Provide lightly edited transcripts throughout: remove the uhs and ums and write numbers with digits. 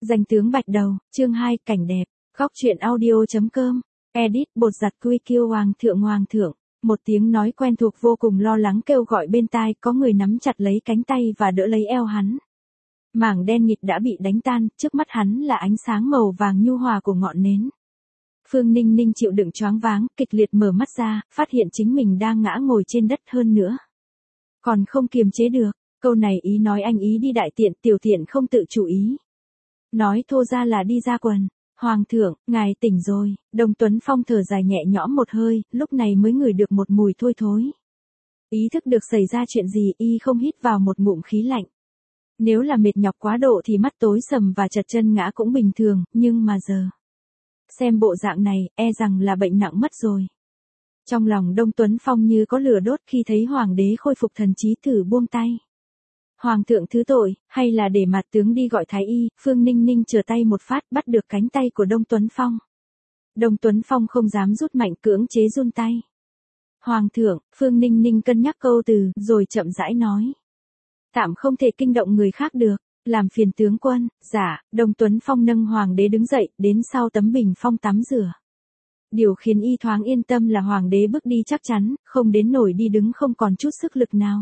Danh tướng Bạch Đầu, chương 2, cảnh đẹp, góc truyện audio.com, edit, bột giặt QQ Hoàng thượng, một tiếng nói quen thuộc vô cùng lo lắng kêu gọi bên tai, có người nắm chặt lấy cánh tay và đỡ lấy eo hắn. Mảng đen nghịt đã bị đánh tan, trước mắt hắn là ánh sáng màu vàng nhu hòa của ngọn nến. Phương Ninh Ninh chịu đựng choáng váng, kịch liệt mở mắt ra, phát hiện chính mình đang ngã ngồi trên đất hơn nữa. Còn không kiềm chế được, câu này ý nói anh ý đi đại tiện, tiểu tiện không tự chủ ý. Nói thô ra là đi ra quần. Hoàng thượng, ngài tỉnh rồi. Đồng Tuấn Phong thở dài nhẹ nhõm một hơi, lúc này mới ngửi được một mùi thôi thối. Ý thức được xảy ra chuyện gì, y không hít vào một ngụm khí lạnh. Nếu là mệt nhọc quá độ thì mắt tối sầm và chật chân ngã cũng bình thường, nhưng mà giờ. Xem bộ dạng này, e rằng là bệnh nặng mất rồi. Trong lòng Đông Tuấn Phong như có lửa đốt khi thấy hoàng đế khôi phục thần trí, thử buông tay. Hoàng thượng thứ tội, hay là để mặt tướng đi gọi thái y. Phương Ninh Ninh trở tay một phát bắt được cánh tay của Đông Tuấn Phong. Đông Tuấn Phong không dám rút mạnh, cưỡng chế run tay. Hoàng thượng, Phương Ninh Ninh cân nhắc câu từ, rồi chậm rãi nói. Tạm không thể kinh động người khác được, làm phiền tướng quân. Dạ. Đông Tuấn Phong nâng hoàng đế đứng dậy, đến sau tấm bình phong tắm rửa. Điều khiến y thoáng yên tâm là hoàng đế bước đi chắc chắn, không đến nổi đi đứng không còn chút sức lực nào.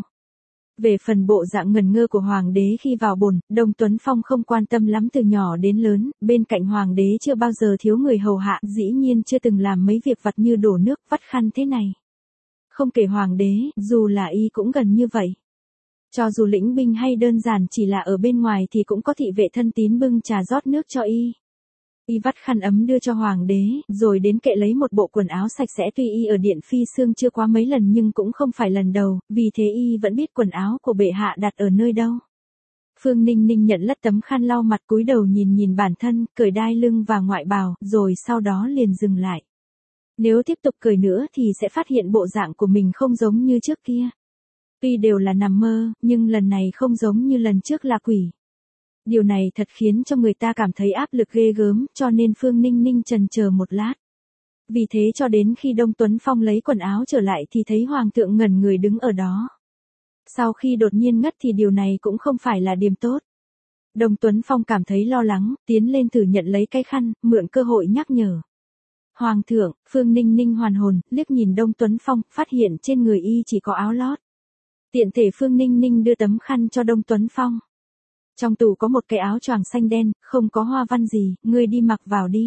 Về phần bộ dạng ngần ngơ của hoàng đế khi vào bồn, Đông Tuấn Phong không quan tâm lắm, từ nhỏ đến lớn, bên cạnh hoàng đế chưa bao giờ thiếu người hầu hạ, dĩ nhiên chưa từng làm mấy việc vặt như đổ nước, vắt khăn thế này. Không kể hoàng đế, dù là y cũng gần như vậy. Cho dù lĩnh binh hay đơn giản chỉ là ở bên ngoài thì cũng có thị vệ thân tín bưng trà rót nước cho y. Y vắt khăn ấm đưa cho hoàng đế, rồi đến kệ lấy một bộ quần áo sạch sẽ. Tuy y ở điện phi xương chưa qua mấy lần nhưng cũng không phải lần đầu, vì thế y vẫn biết quần áo của bệ hạ đặt ở nơi đâu. Phương Ninh Ninh nhận lất tấm khăn lau mặt, cúi đầu nhìn bản thân, cởi đai lưng và ngoại bào, rồi sau đó liền dừng lại. Nếu tiếp tục cởi nữa thì sẽ phát hiện bộ dạng của mình không giống như trước kia. Tuy đều là nằm mơ, nhưng lần này không giống như lần trước là quỷ. Điều này thật khiến cho người ta cảm thấy áp lực ghê gớm, cho nên Phương Ninh Ninh chần chờ một lát. Vì thế cho đến khi Đông Tuấn Phong lấy quần áo trở lại thì thấy hoàng thượng ngẩn người đứng ở đó. Sau khi đột nhiên ngất thì điều này cũng không phải là điểm tốt. Đông Tuấn Phong cảm thấy lo lắng, tiến lên thử nhận lấy cái khăn, mượn cơ hội nhắc nhở. Hoàng thượng. Phương Ninh Ninh hoàn hồn, liếc nhìn Đông Tuấn Phong, phát hiện trên người y chỉ có áo lót. Tiện thể Phương Ninh Ninh đưa tấm khăn cho Đông Tuấn Phong. Trong tủ có một cái áo choàng xanh đen, không có hoa văn gì, ngươi đi mặc vào đi.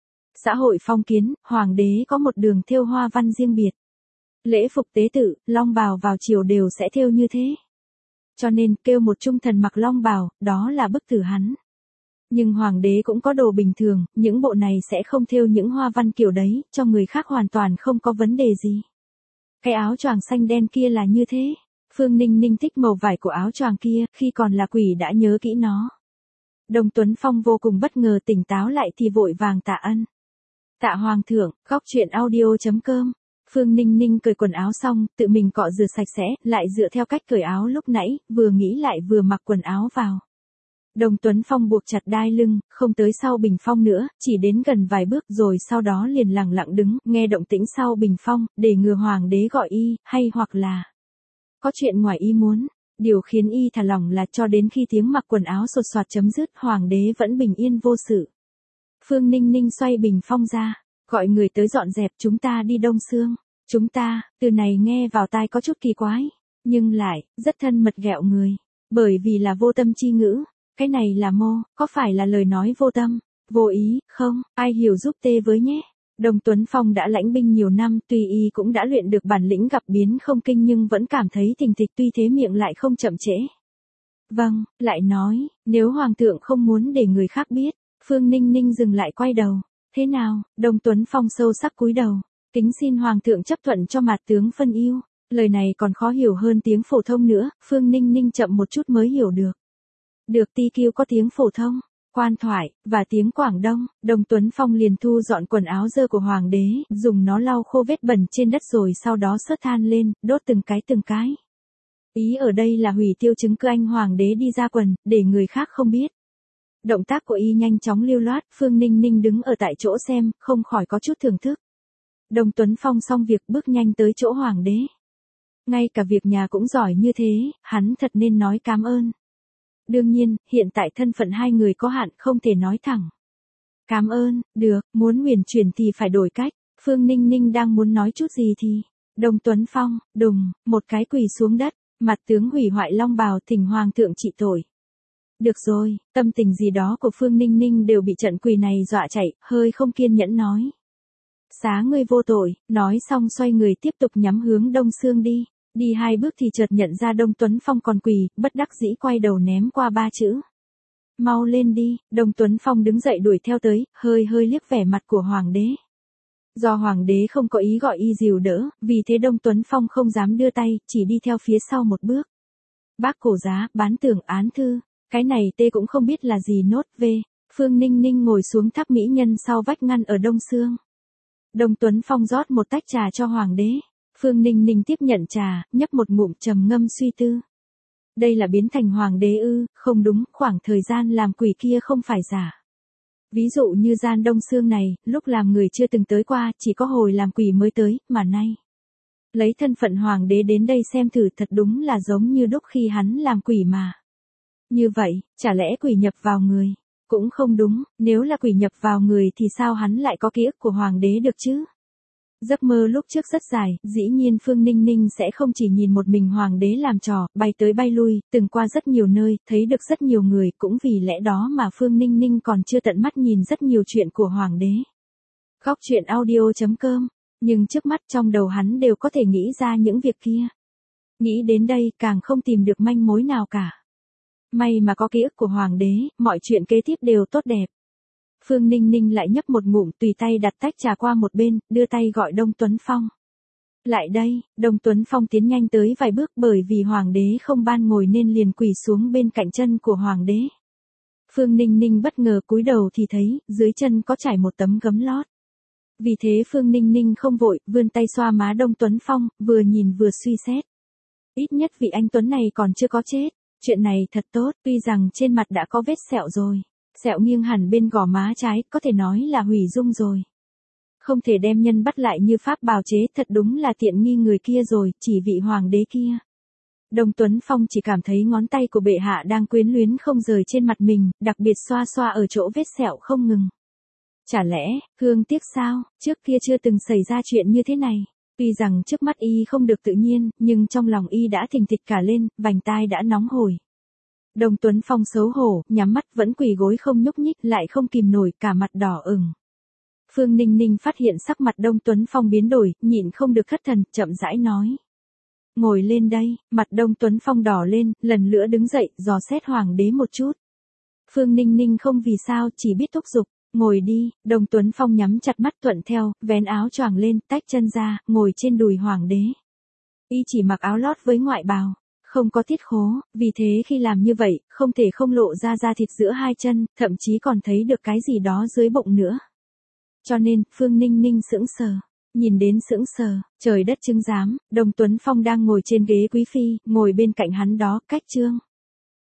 Xã hội phong kiến, hoàng đế có một đường thêu hoa văn riêng biệt. Lễ phục tế tự, long bào vào triều đều sẽ thêu như thế. Cho nên kêu một trung thần mặc long bào, đó là bức tử hắn. Nhưng hoàng đế cũng có đồ bình thường, những bộ này sẽ không thêu những hoa văn kiểu đấy, cho người khác hoàn toàn không có vấn đề gì. Cái áo choàng xanh đen kia là như thế. Phương Ninh Ninh thích màu vải của áo choàng kia, khi còn là quỷ đã nhớ kỹ nó. Đông Tuấn Phong vô cùng bất ngờ, tỉnh táo lại thì vội vàng tạ ân. Tạ hoàng thượng. Góc truyện audio.com. Phương Ninh Ninh cởi quần áo xong, tự mình cọ rửa sạch sẽ, lại dựa theo cách cởi áo lúc nãy, vừa nghĩ lại vừa mặc quần áo vào. Đông Tuấn Phong buộc chặt đai lưng, không tới sau bình phong nữa, chỉ đến gần vài bước rồi sau đó liền lặng lặng đứng, nghe động tĩnh sau bình phong, để ngừa hoàng đế gọi y, hay hoặc là có chuyện ngoài ý muốn. Điều khiến y thả lỏng là cho đến khi tiếng mặc quần áo sột soạt chấm dứt, hoàng đế vẫn bình yên vô sự. Phương Ninh Ninh xoay bình phong ra, gọi người tới dọn dẹp. Chúng ta đi Đông Sương. Chúng ta, từ này nghe vào tai có chút kỳ quái, nhưng lại rất thân mật ghẹo người, bởi vì là vô tâm chi ngữ. Cái này là mô, có phải là lời nói vô tâm, vô ý, không? Ai hiểu giúp tê với nhé. Đông Tuấn Phong đã lãnh binh nhiều năm, tuy y cũng đã luyện được bản lĩnh gặp biến không kinh nhưng vẫn cảm thấy thình thịch, tuy thế miệng lại không chậm trễ. Vâng, lại nói, nếu hoàng thượng không muốn để người khác biết. Phương Ninh Ninh dừng lại quay đầu. Thế nào? Đông Tuấn Phong sâu sắc cúi đầu. Kính xin hoàng thượng chấp thuận cho mạt tướng phân yêu. Lời này còn khó hiểu hơn tiếng phổ thông nữa, Phương Ninh Ninh chậm một chút mới hiểu được. Được, TQ có tiếng phổ thông, quan thoại, và tiếng Quảng Đông. Đông Tuấn Phong liền thu dọn quần áo dơ của hoàng đế, dùng nó lau khô vết bẩn trên đất rồi sau đó sớt than lên, đốt từng cái. Ý ở đây là hủy tiêu chứng cứ anh hoàng đế đi ra quần, để người khác không biết. Động tác của y nhanh chóng lưu loát, Phương Ninh Ninh đứng ở tại chỗ xem, không khỏi có chút thưởng thức. Đông Tuấn Phong xong việc bước nhanh tới chỗ hoàng đế. Ngay cả việc nhà cũng giỏi như thế, hắn thật nên nói cảm ơn. Đương nhiên, hiện tại thân phận hai người có hạn không thể nói thẳng. Cảm ơn, được, muốn huyền chuyển thì phải đổi cách. Phương Ninh Ninh đang muốn nói chút gì thì, Đông Tuấn Phong, đùng, một cái quỳ xuống đất, mặt tướng hủy hoại long bào thỉnh hoàng thượng trị tội. Được rồi, tâm tình gì đó của Phương Ninh Ninh đều bị trận quỳ này dọa chạy, hơi không kiên nhẫn nói. Xá ngươi vô tội, nói xong xoay người tiếp tục nhắm hướng Đông Sương đi. Đi 2 bước thì chợt nhận ra Đông Tuấn Phong còn quỳ, bất đắc dĩ quay đầu ném qua 3 chữ. Mau lên đi, Đông Tuấn Phong đứng dậy đuổi theo tới, hơi liếc vẻ mặt của hoàng đế. Do hoàng đế không có ý gọi y dìu đỡ, vì thế Đông Tuấn Phong không dám đưa tay, chỉ đi theo phía sau một bước. Bác cổ giá, bán tưởng án thư, cái này tê cũng không biết là gì nốt về. Phương Ninh Ninh ngồi xuống tháp mỹ nhân sau vách ngăn ở Đông Sương. Đông Tuấn Phong rót một tách trà cho hoàng đế. Phương Ninh Ninh tiếp nhận trà, nhấp một ngụm trầm ngâm suy tư. Đây là biến thành hoàng đế ư? Không đúng, khoảng thời gian làm quỷ kia không phải giả. Ví dụ như gian Đông Sương này, lúc làm người chưa từng tới qua, chỉ có hồi làm quỷ mới tới, mà nay. Lấy thân phận hoàng đế đến đây xem thử thật đúng là giống như lúc khi hắn làm quỷ mà. Như vậy, chả lẽ quỷ nhập vào người? Cũng không đúng, nếu là quỷ nhập vào người thì sao hắn lại có ký ức của hoàng đế được chứ? Giấc mơ lúc trước rất dài, dĩ nhiên Phương Ninh Ninh sẽ không chỉ nhìn một mình hoàng đế làm trò, bay tới bay lui, từng qua rất nhiều nơi, thấy được rất nhiều người, cũng vì lẽ đó mà Phương Ninh Ninh còn chưa tận mắt nhìn rất nhiều chuyện của hoàng đế. Góc truyện audio.com, nhưng trước mắt trong đầu hắn đều có thể nghĩ ra những việc kia. Nghĩ đến đây càng không tìm được manh mối nào cả. May mà có ký ức của hoàng đế, mọi chuyện kế tiếp đều tốt đẹp. Phương Ninh Ninh lại nhấp một ngụm tùy tay đặt tách trà qua một bên, đưa tay gọi Đông Tuấn Phong. Lại đây, Đông Tuấn Phong tiến nhanh tới vài bước bởi vì hoàng đế không ban ngồi nên liền quỳ xuống bên cạnh chân của hoàng đế. Phương Ninh Ninh bất ngờ cúi đầu thì thấy, dưới chân có trải một tấm gấm lót. Vì thế Phương Ninh Ninh không vội, vươn tay xoa má Đông Tuấn Phong, vừa nhìn vừa suy xét. Ít nhất vị anh Tuấn này còn chưa có chết. Chuyện này thật tốt, tuy rằng trên mặt đã có vết sẹo rồi. Sẹo nghiêng hẳn bên gò má trái, có thể nói là hủy dung rồi. Không thể đem nhân bắt lại như pháp bào chế, thật đúng là tiện nghi người kia rồi, chỉ vị hoàng đế kia. Đông Tuấn Phong chỉ cảm thấy ngón tay của bệ hạ đang quyến luyến không rời trên mặt mình, đặc biệt xoa xoa ở chỗ vết sẹo không ngừng. Chả lẽ, hương tiếc sao, trước kia chưa từng xảy ra chuyện như thế này. Tuy rằng trước mắt y không được tự nhiên, nhưng trong lòng y đã thình thịch cả lên, vành tai đã nóng hổi. Đông Tuấn Phong xấu hổ, nhắm mắt vẫn quỳ gối không nhúc nhích, lại không kìm nổi, cả mặt đỏ ửng. Phương Ninh Ninh phát hiện sắc mặt Đông Tuấn Phong biến đổi, nhịn không được thất thần, chậm rãi nói. Ngồi lên đây, mặt Đông Tuấn Phong đỏ lên, lần nữa đứng dậy, dò xét hoàng đế một chút. Phương Ninh Ninh không vì sao, chỉ biết thúc giục. Ngồi đi, Đông Tuấn Phong nhắm chặt mắt thuận theo, vén áo choàng lên, tách chân ra, ngồi trên đùi hoàng đế. Y chỉ mặc áo lót với ngoại bào, không có tiết khố, vì thế khi làm như vậy, không thể không lộ ra da thịt giữa hai chân, thậm chí còn thấy được cái gì đó dưới bụng nữa. Cho nên, Phương Ninh Ninh sững sờ. Nhìn đến sững sờ, trời đất chứng giám, Đông Tuấn Phong đang ngồi trên ghế quý phi, ngồi bên cạnh hắn đó, cách Trương